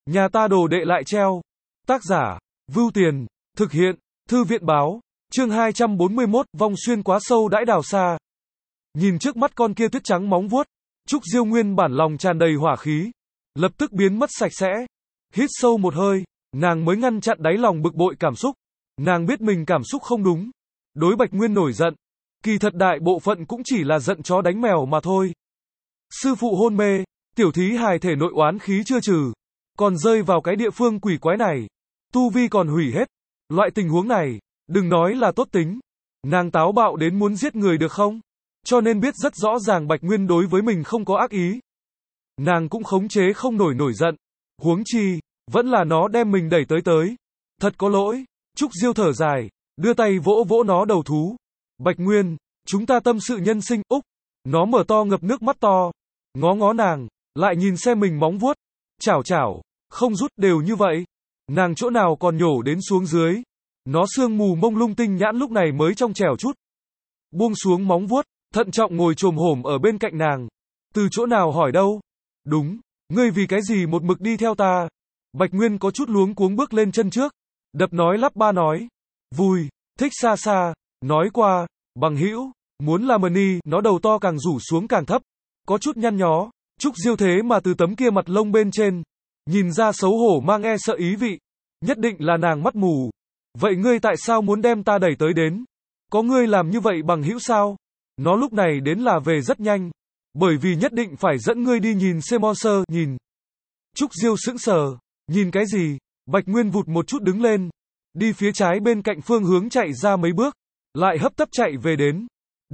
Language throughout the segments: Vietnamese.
Nhà ta đồ đệ lại treo. Tác giả, Vưu Tiền, thực hiện, Thư viện báo, chương 241, vong xuyên quá sâu đãi đào xa. Nhìn trước mắt con kia tuyết trắng móng vuốt, Trúc Diêu nguyên bản lòng tràn đầy hỏa khí, lập tức biến mất sạch sẽ. Hít sâu một hơi, nàng mới ngăn chặn đáy lòng bực bội cảm xúc. Nàng biết mình cảm xúc không đúng. Đối Bạch Nguyên nổi giận, kỳ thật đại bộ phận cũng chỉ là giận chó đánh mèo mà thôi. Sư phụ hôn mê, tiểu thí hài thể nội oán khí chưa trừ, còn rơi vào cái địa phương quỷ quái này, tu vi còn hủy hết. Loại tình huống này, đừng nói là tốt tính, nàng táo bạo đến muốn giết người được không? Cho nên biết rất rõ ràng Bạch Nguyên đối với mình không có ác ý. Nàng cũng khống chế không nổi giận, huống chi, vẫn là nó đem mình đẩy tới. Thật có lỗi. Trúc Diêu thở dài, đưa tay vỗ vỗ nó đầu thú. Bạch Nguyên, chúng ta tâm sự nhân sinh, úc. Nó mở to ngập nước mắt to, ngó nàng, lại nhìn xem mình móng vuốt, chảo, không rút đều như vậy. Nàng chỗ nào còn nhổ đến xuống dưới. Nó sương mù mông lung tinh nhãn lúc này mới trong trẻo chút. Buông xuống móng vuốt, thận trọng ngồi chồm hổm ở bên cạnh nàng. Từ chỗ nào hỏi đâu? Đúng, ngươi vì cái gì một mực đi theo ta? Bạch Nguyên có chút luống cuống bước lên chân trước, đập nói lắp ba nói. Vui, thích xa xa, nói qua, bằng hữu, muốn làm ni, nó đầu to càng rủ xuống càng thấp, có chút nhăn nhó. Trúc Diêu thế mà từ tấm kia mặt lông bên trên, nhìn ra xấu hổ mang e sợ ý vị. Nhất định là nàng mắt mù. Vậy ngươi tại sao muốn đem ta đẩy tới đến? Có ngươi làm như vậy bằng hữu sao? Nó lúc này đến là về rất nhanh, bởi vì nhất định phải dẫn ngươi đi nhìn Semonser, nhìn. Trúc Diêu sững sờ, nhìn cái gì? Bạch Nguyên vụt một chút đứng lên, đi phía trái bên cạnh phương hướng chạy ra mấy bước, lại hấp tấp chạy về đến.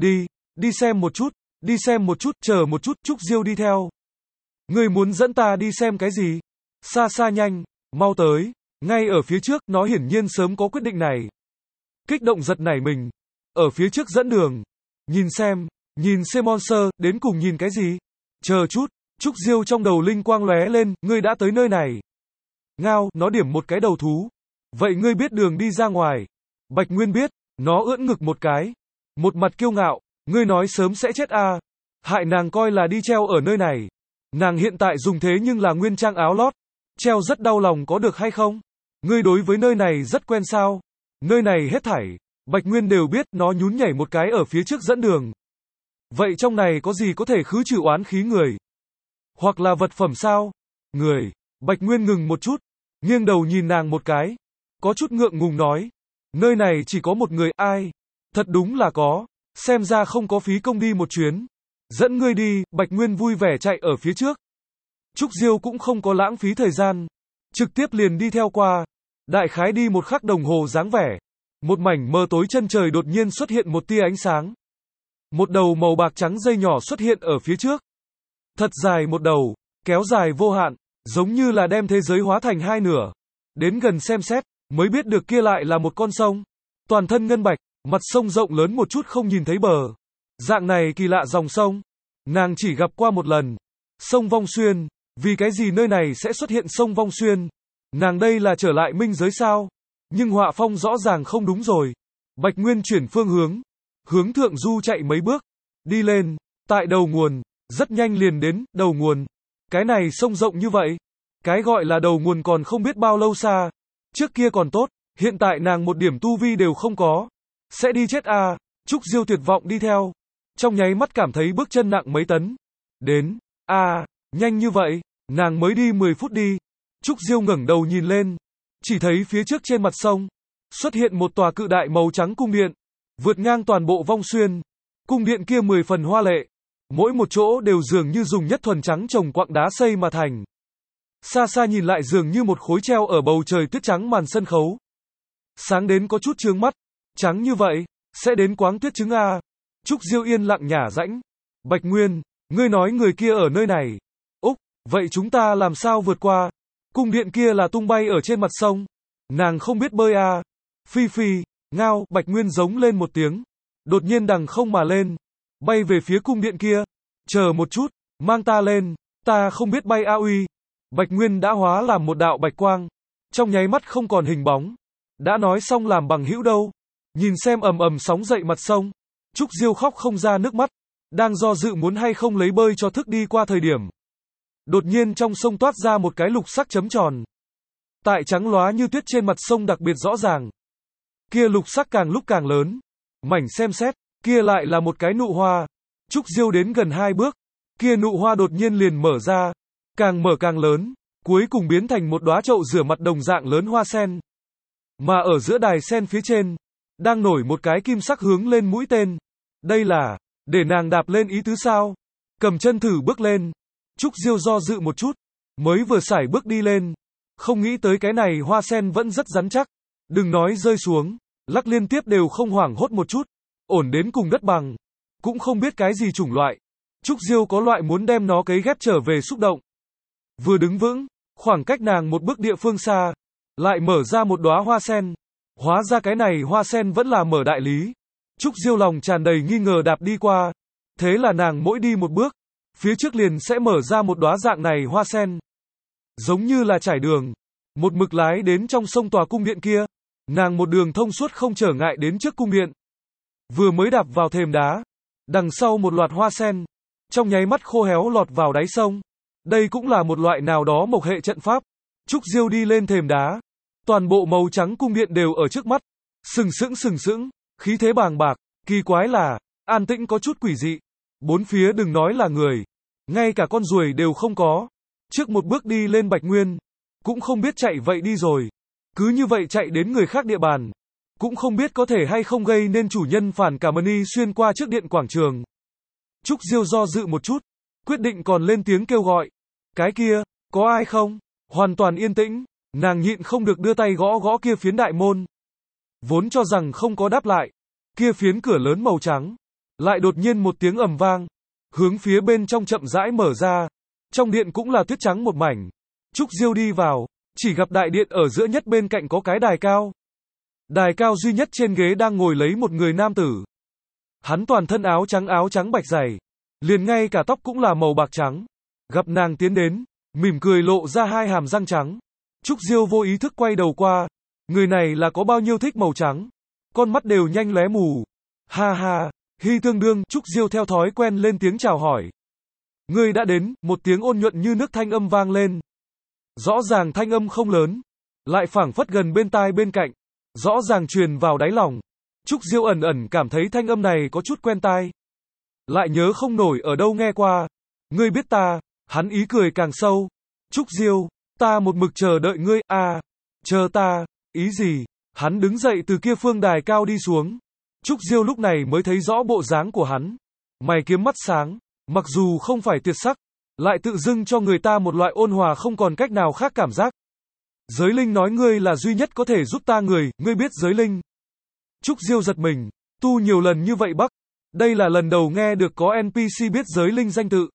Đi xem một chút, chờ một chút, Trúc Diêu đi theo. Ngươi muốn dẫn ta đi xem cái gì? Xa nhanh, mau tới, ngay ở phía trước, nó hiển nhiên sớm có quyết định này. Kích động giật nảy mình, ở phía trước dẫn đường, nhìn Semonser, đến cùng nhìn cái gì? Chờ chút, Trúc Diêu trong đầu linh quang lóe lên, ngươi đã tới nơi này. Ngao, nó điểm một cái đầu thú. Vậy ngươi biết đường đi ra ngoài? Bạch Nguyên biết, nó ưỡn ngực một cái, một mặt kiêu ngạo, ngươi nói sớm sẽ chết à? Hại nàng coi là đi treo ở nơi này. Nàng hiện tại dùng thế nhưng là nguyên trang áo lót, treo rất đau lòng có được hay không? Ngươi đối với nơi này rất quen sao? Nơi này hết thảy, Bạch Nguyên đều biết, nó nhún nhảy một cái ở phía trước dẫn đường. Vậy trong này có gì có thể khứ trừ oán khí người? Hoặc là vật phẩm sao? Người. Bạch Nguyên ngừng một chút, nghiêng đầu nhìn nàng một cái, có chút ngượng ngùng nói. Nơi này chỉ có một người, ai? Thật đúng là có, xem ra không có phí công đi một chuyến. Dẫn ngươi đi, Bạch Nguyên vui vẻ chạy ở phía trước. Trúc Diêu cũng không có lãng phí thời gian, trực tiếp liền đi theo qua. Đại khái đi một khắc đồng hồ dáng vẻ, một mảnh mờ tối chân trời đột nhiên xuất hiện một tia ánh sáng. Một đầu màu bạc trắng dây nhỏ xuất hiện ở phía trước. Thật dài một đầu, kéo dài vô hạn, giống như là đem thế giới hóa thành hai nửa. Đến gần xem xét, mới biết được kia lại là một con sông. Toàn thân ngân bạch, mặt sông rộng lớn một chút không nhìn thấy bờ. Dạng này kỳ lạ dòng sông, nàng chỉ gặp qua một lần. Sông Vong Xuyên, vì cái gì nơi này sẽ xuất hiện sông Vong Xuyên? Nàng đây là trở lại minh giới sao? Nhưng họa phong rõ ràng không đúng rồi. Bạch Nguyên chuyển phương hướng, hướng thượng du chạy mấy bước, đi lên, tại đầu nguồn, rất nhanh liền đến đầu nguồn. Cái này sông rộng như vậy, cái gọi là đầu nguồn còn không biết bao lâu xa. Trước kia còn tốt, hiện tại nàng một điểm tu vi đều không có, sẽ đi chết à? Trúc Diêu tuyệt vọng đi theo, trong nháy mắt cảm thấy bước chân nặng mấy tấn. Đến, nhanh như vậy, nàng mới đi 10 phút đi. Trúc Diêu ngẩng đầu nhìn lên, chỉ thấy phía trước trên mặt sông, xuất hiện một tòa cự đại màu trắng cung điện, vượt ngang toàn bộ Vong Xuyên. Cung điện kia 10 phần hoa lệ, mỗi một chỗ đều dường như dùng nhất thuần trắng trồng quặng đá xây mà thành. Xa nhìn lại dường như một khối treo ở bầu trời tuyết trắng màn sân khấu. Sáng đến có chút chướng mắt, trắng như vậy, sẽ đến quáng tuyết trứng à? Trúc Diêu yên lặng nhả rãnh. Bạch Nguyên, ngươi nói người kia ở nơi này. Úc, vậy chúng ta làm sao vượt qua? Cung điện kia là tung bay ở trên mặt sông. Nàng không biết bơi à? Phi, ngao, Bạch Nguyên giống lên một tiếng. Đột nhiên đằng không mà lên, bay về phía cung điện kia. Chờ một chút, mang ta lên, ta không biết bay a uy. Bạch Nguyên đã hóa làm một đạo bạch quang, trong nháy mắt không còn hình bóng. Đã nói xong làm bằng hữu đâu. Nhìn xem ầm ầm sóng dậy mặt sông, Trúc Diêu khóc không ra nước mắt, đang do dự muốn hay không lấy bơi cho thức đi qua thời điểm. Đột nhiên trong sông toát ra một cái lục sắc chấm tròn. Tại trắng lóa như tuyết trên mặt sông đặc biệt rõ ràng. Kia lục sắc càng lúc càng lớn. Mảnh xem xét, kia lại là một cái nụ hoa. Trúc Diêu đến gần 2 bước. Kia nụ hoa đột nhiên liền mở ra. Càng mở càng lớn. Cuối cùng biến thành một đóa chậu rửa mặt đồng dạng lớn hoa sen. Mà ở giữa đài sen phía trên, đang nổi một cái kim sắc hướng lên mũi tên. Đây là, để nàng đạp lên ý tứ sao? Cầm chân thử bước lên. Trúc Diêu do dự một chút. Mới vừa sải bước đi lên. Không nghĩ tới cái này hoa sen vẫn rất rắn chắc. Đừng nói rơi xuống. Lắc liên tiếp đều không hoảng hốt một chút. Ổn đến cùng đất bằng. Cũng không biết cái gì chủng loại. Trúc Diêu có loại muốn đem nó cấy ghép trở về xúc động. Vừa đứng vững, khoảng cách nàng một bước địa phương xa, lại mở ra một đóa hoa sen. Hóa ra cái này hoa sen vẫn là mở đại lý. Trúc Diêu lòng tràn đầy nghi ngờ đạp đi qua. Thế là nàng mỗi đi một bước, phía trước liền sẽ mở ra một đóa dạng này hoa sen. Giống như là trải đường. Một mực lái đến trong sông tòa cung điện kia. Nàng một đường thông suốt không trở ngại đến trước cung điện. Vừa mới đạp vào thềm đá. Đằng sau một loạt hoa sen. Trong nháy mắt khô héo lọt vào đáy sông. Đây cũng là một loại nào đó mộc hệ trận pháp. Trúc Diêu đi lên thềm đá. Toàn bộ màu trắng cung điện đều ở trước mắt. Sừng sững, khí thế bàng bạc. Kỳ quái là, an tĩnh có chút quỷ dị. Bốn phía đừng nói là người. Ngay cả con ruồi đều không có. Trước một bước đi lên Bạch Nguyên. Cũng không biết chạy vậy đi rồi. Cứ như vậy chạy đến người khác địa bàn. Cũng không biết có thể hay không gây nên chủ nhân phản cảm ni xuyên qua trước điện quảng trường. Trúc Diêu do dự một chút. Quyết định còn lên tiếng kêu gọi. Cái kia, có ai không? Hoàn toàn yên tĩnh. Nàng nhịn không được đưa tay gõ gõ kia phiến đại môn. Vốn cho rằng không có đáp lại. Kia phiến cửa lớn màu trắng. Lại đột nhiên một tiếng ầm vang. Hướng phía bên trong chậm rãi mở ra. Trong điện cũng là tuyết trắng một mảnh. Trúc Diêu đi vào. Chỉ gặp đại điện ở giữa nhất bên cạnh có cái đài cao. Đài cao duy nhất trên ghế đang ngồi lấy một người nam tử. Hắn toàn thân áo trắng bạch dày. Liền ngay cả tóc cũng là màu bạc trắng. Gặp nàng tiến đến, mỉm cười lộ ra hai hàm răng trắng. Trúc Diêu vô ý thức quay đầu qua. Người này là có bao nhiêu thích màu trắng. Con mắt đều nhanh lóe mù. Ha ha, Hy tương đương. Trúc Diêu theo thói quen lên tiếng chào hỏi. Ngươi đã đến, một tiếng ôn nhuận như nước thanh âm vang lên. Rõ ràng thanh âm không lớn. Lại phảng phất gần bên tai bên cạnh. Rõ ràng truyền vào đáy lòng. Trúc Diêu ẩn ẩn cảm thấy thanh âm này có chút quen tai. Lại nhớ không nổi ở đâu nghe qua. Ngươi biết ta. Hắn ý cười càng sâu. Trúc Diêu, ta một mực chờ đợi ngươi, chờ ta, ý gì? Hắn đứng dậy từ kia phương đài cao đi xuống. Trúc Diêu lúc này mới thấy rõ bộ dáng của hắn. Mày kiếm mắt sáng, mặc dù không phải tuyệt sắc, lại tự dưng cho người ta một loại ôn hòa không còn cách nào khác cảm giác. Giới linh nói ngươi là duy nhất có thể giúp ta người, ngươi biết giới linh. Trúc Diêu giật mình, tu nhiều lần như vậy bắc. Đây là lần đầu nghe được có NPC biết giới linh danh tự.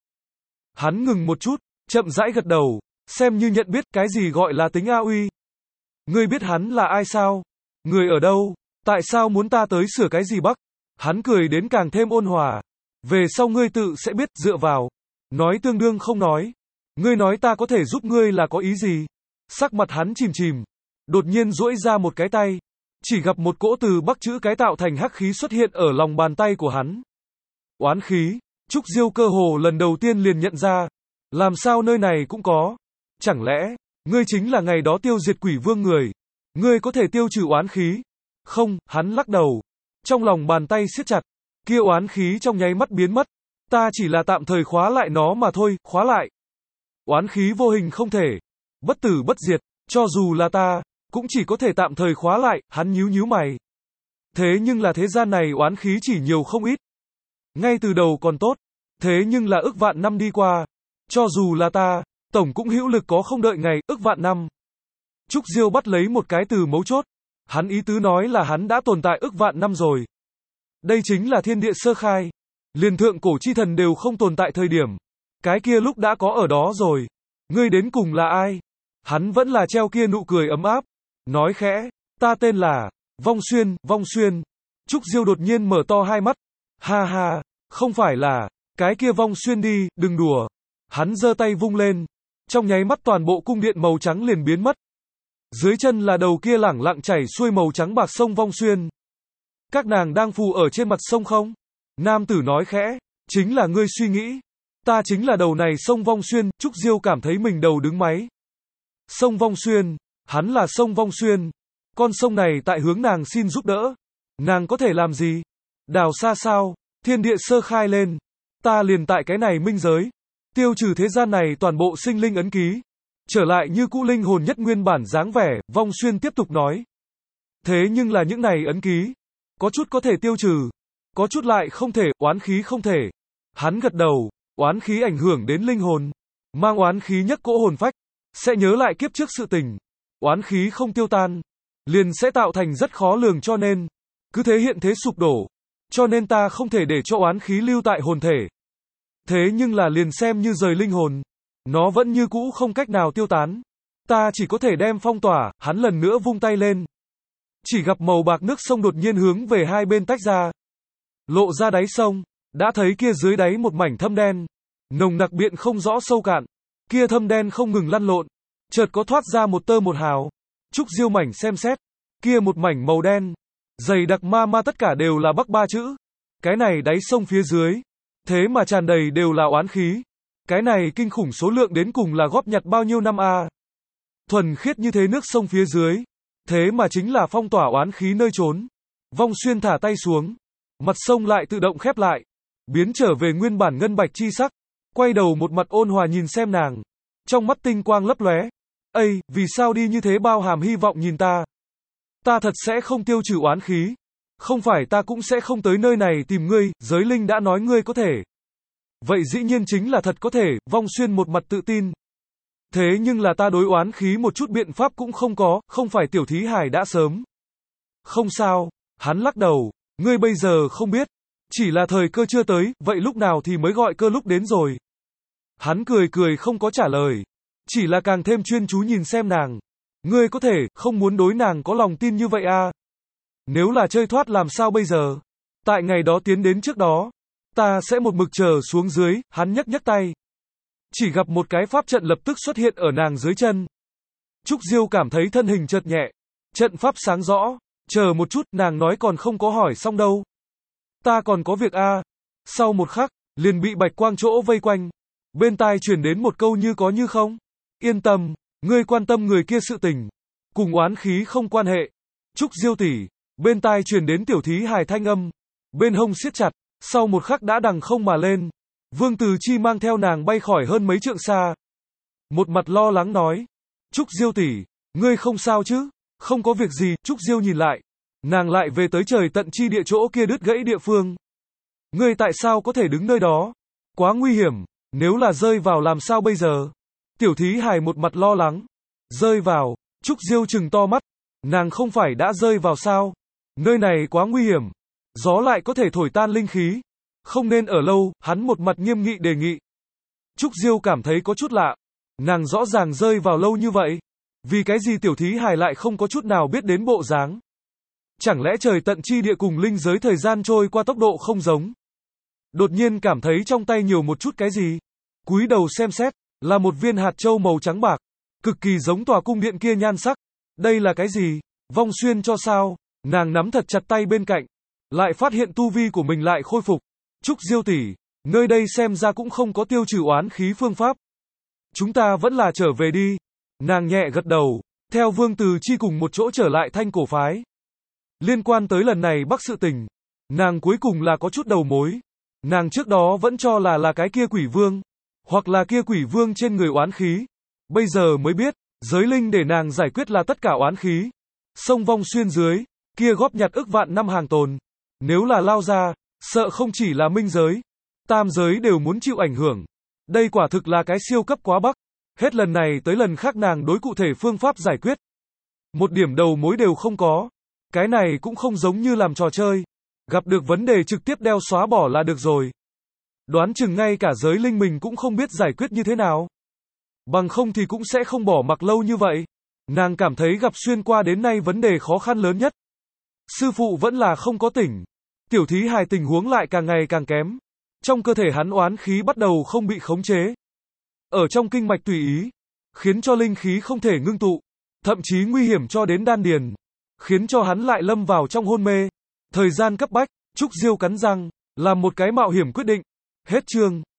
Hắn ngừng một chút, chậm rãi gật đầu, xem như nhận biết cái gì gọi là tính AOE. Ngươi biết hắn là ai sao? Người ở đâu? Tại sao muốn ta tới sửa cái gì bắc? Hắn cười đến càng thêm ôn hòa. Về sau ngươi tự sẽ biết, dựa vào. Nói tương đương không nói. Ngươi nói ta có thể giúp ngươi là có ý gì? Sắc mặt hắn chìm chìm. Đột nhiên duỗi ra một cái tay. Chỉ gặp một cỗ từ bắc chữ cái tạo thành hắc khí xuất hiện ở lòng bàn tay của hắn. Oán khí. Trúc Diêu cơ hồ lần đầu tiên liền nhận ra. Làm sao nơi này cũng có? Chẳng lẽ, ngươi chính là ngày đó tiêu diệt quỷ vương người? Ngươi có thể tiêu trừ oán khí? Không, hắn lắc đầu. Trong lòng bàn tay siết chặt. Kia oán khí trong nháy mắt biến mất. Ta chỉ là tạm thời khóa lại nó mà thôi, khóa lại. Oán khí vô hình không thể. Bất tử bất diệt, cho dù là ta, cũng chỉ có thể tạm thời khóa lại, hắn nhíu mày. Thế nhưng là thế gian này oán khí chỉ nhiều không ít. Ngay từ đầu còn tốt. Thế nhưng là ức vạn năm đi qua. Cho dù là ta, tổng cũng hữu lực có không đợi ngày, ức vạn năm. Trúc Diêu bắt lấy một cái từ mấu chốt. Hắn ý tứ nói là hắn đã tồn tại ức vạn năm rồi. Đây chính là thiên địa sơ khai. Liền thượng cổ chi thần đều không tồn tại thời điểm. Cái kia lúc đã có ở đó rồi. Ngươi đến cùng là ai? Hắn vẫn là treo kia nụ cười ấm áp. Nói khẽ, ta tên là Vong Xuyên. Trúc Diêu đột nhiên mở to hai mắt. Ha ha, không phải là cái kia Vong Xuyên đi, đừng đùa. Hắn giơ tay vung lên. Trong nháy mắt toàn bộ cung điện màu trắng liền biến mất. Dưới chân là đầu kia lẳng lặng chảy xuôi màu trắng bạc sông Vong Xuyên. Các nàng đang phù ở trên mặt sông không? Nam tử nói khẽ, chính là ngươi suy nghĩ. Ta chính là đầu này Sông Vong Xuyên, Trúc Diêu cảm thấy mình đầu đứng máy. Sông Vong Xuyên, hắn là sông Vong Xuyên. Con sông này tại hướng nàng xin giúp đỡ. Nàng có thể làm gì? Đào xa sao? Thiên địa sơ khai lên. Ta liền tại cái này minh giới. Tiêu trừ thế gian này toàn bộ sinh linh ấn ký. Trở lại như cũ linh hồn nhất nguyên bản dáng vẻ, Vong Xuyên tiếp tục nói. Thế nhưng là những này ấn ký. Có chút có thể tiêu trừ. Có chút lại không thể, oán khí không thể. Hắn gật đầu, oán khí ảnh hưởng đến linh hồn. Mang oán khí nhắc cỗ hồn phách. Sẽ nhớ lại kiếp trước sự tình. Oán khí không tiêu tan. Liền sẽ tạo thành rất khó lường cho nên. Cứ thế hiện thế sụp đổ. Cho nên ta không thể để cho oán khí lưu tại hồn thể. Thế nhưng là liền xem như rời linh hồn. Nó vẫn như cũ không cách nào tiêu tán. Ta chỉ có thể đem phong tỏa, hắn lần nữa vung tay lên. Chỉ gặp màu bạc nước sông đột nhiên hướng về hai bên tách ra. Lộ ra đáy sông. Đã thấy kia dưới đáy một mảnh thâm đen. Nồng nặc biện không rõ sâu cạn. Kia thâm đen không ngừng lăn lộn. Chợt có thoát ra một tơ một hào. Trúc Diêu mảnh xem xét. Kia một mảnh màu đen. Dày đặc ma tất cả đều là Bắc ba chữ. Cái này đáy sông phía dưới. Thế mà tràn đầy đều là oán khí. Cái này kinh khủng số lượng đến cùng là góp nhặt bao nhiêu năm a? Thuần khiết như thế nước sông phía dưới. Thế mà chính là phong tỏa oán khí nơi trốn. Vong Xuyên thả tay xuống. Mặt sông lại tự động khép lại. Biến trở về nguyên bản ngân bạch chi sắc. Quay đầu một mặt ôn hòa nhìn xem nàng. Trong mắt tinh quang lấp lóe. Ây, vì sao đi như thế bao hàm hy vọng nhìn ta? Ta thật sẽ không tiêu trừ oán khí. Không phải ta cũng sẽ không tới nơi này tìm ngươi, giới linh đã nói ngươi có thể. Vậy dĩ nhiên chính là thật có thể, Vong Xuyên một mặt tự tin. Thế nhưng là ta đối oán khí một chút biện pháp cũng không có, không phải tiểu thí hải đã sớm. Không sao, hắn lắc đầu, ngươi bây giờ không biết. Chỉ là thời cơ chưa tới, vậy lúc nào thì mới gọi cơ lúc đến rồi. Hắn cười không có trả lời. Chỉ là càng thêm chuyên chú nhìn xem nàng. Ngươi có thể, không muốn đối nàng có lòng tin như vậy à? Nếu là chơi thoát làm sao bây giờ? Tại ngày đó tiến đến trước đó. Ta sẽ một mực chờ xuống dưới, hắn nhấc tay. Chỉ gặp một cái pháp trận lập tức xuất hiện ở nàng dưới chân. Trúc Diêu cảm thấy thân hình chợt nhẹ. Trận pháp sáng rõ. Chờ một chút, nàng nói còn không có hỏi xong đâu. Ta còn có việc a. Sau một khắc, liền bị bạch quang chỗ vây quanh. Bên tai truyền đến một câu như có như không. Yên tâm, ngươi quan tâm người kia sự tình. Cùng oán khí không quan hệ. Trúc Diêu tỷ, bên tai truyền đến tiểu thí hài thanh âm. Bên hông siết chặt, sau một khắc đã đằng không mà lên. Vương Từ Chi mang theo nàng bay khỏi hơn mấy trượng xa. Một mặt lo lắng nói. Trúc Diêu tỷ, ngươi không sao chứ? Không có việc gì, Trúc Diêu nhìn lại. Nàng lại về tới trời tận chi địa chỗ kia đứt gãy địa phương. Ngươi tại sao có thể đứng nơi đó? Quá nguy hiểm, nếu là rơi vào làm sao bây giờ? Tiểu thí hài một mặt lo lắng. Rơi vào, Trúc Diêu trừng to mắt. Nàng không phải đã rơi vào sao? Nơi này quá nguy hiểm. Gió lại có thể thổi tan linh khí. Không nên ở lâu, hắn một mặt nghiêm nghị đề nghị. Trúc Diêu cảm thấy có chút lạ. Nàng rõ ràng rơi vào lâu như vậy. Vì cái gì tiểu thí hài lại không có chút nào biết đến bộ dáng? Chẳng lẽ trời tận chi địa cùng linh giới thời gian trôi qua tốc độ không giống? Đột nhiên cảm thấy trong tay nhiều một chút cái gì? Cúi đầu xem xét, là một viên hạt châu màu trắng bạc. Cực kỳ giống tòa cung điện kia nhan sắc. Đây là cái gì? Vong Xuyên cho sao? Nàng nắm thật chặt tay bên cạnh. Lại phát hiện tu vi của mình lại khôi phục. Trúc Diêu tỷ, nơi đây xem ra cũng không có tiêu trừ oán khí phương pháp. Chúng ta vẫn là trở về đi. Nàng nhẹ gật đầu, theo Vương Từ Chi cùng một chỗ trở lại Thanh Cổ phái. Liên quan tới lần này Bắc sự tình, nàng cuối cùng là có chút đầu mối. Nàng trước đó vẫn cho là cái kia quỷ vương, hoặc là kia quỷ vương trên người oán khí. Bây giờ mới biết, giới linh để nàng giải quyết là tất cả oán khí. Sông Vong Xuyên dưới, kia góp nhặt ức vạn năm hàng tồn. Nếu là lao ra, sợ không chỉ là minh giới, tam giới đều muốn chịu ảnh hưởng. Đây quả thực là cái siêu cấp quá Bắc. Hết lần này tới lần khác nàng đối cụ thể phương pháp giải quyết. Một điểm đầu mối đều không có. Cái này cũng không giống như làm trò chơi. Gặp được vấn đề trực tiếp đeo xóa bỏ là được rồi. Đoán chừng ngay cả giới linh mình cũng không biết giải quyết như thế nào. Bằng không thì cũng sẽ không bỏ mặc lâu như vậy. Nàng cảm thấy gặp xuyên qua đến nay vấn đề khó khăn lớn nhất. Sư phụ vẫn là không có tỉnh. Tiểu thí hài tình huống lại càng ngày càng kém. Trong cơ thể hắn oán khí bắt đầu không bị khống chế. Ở trong kinh mạch tùy ý. Khiến cho linh khí không thể ngưng tụ. Thậm chí nguy hiểm cho đến đan điền. Khiến cho hắn lại lâm vào trong hôn mê. Thời gian cấp bách, Trúc Diêu cắn răng, làm một cái mạo hiểm quyết định. Hết chương.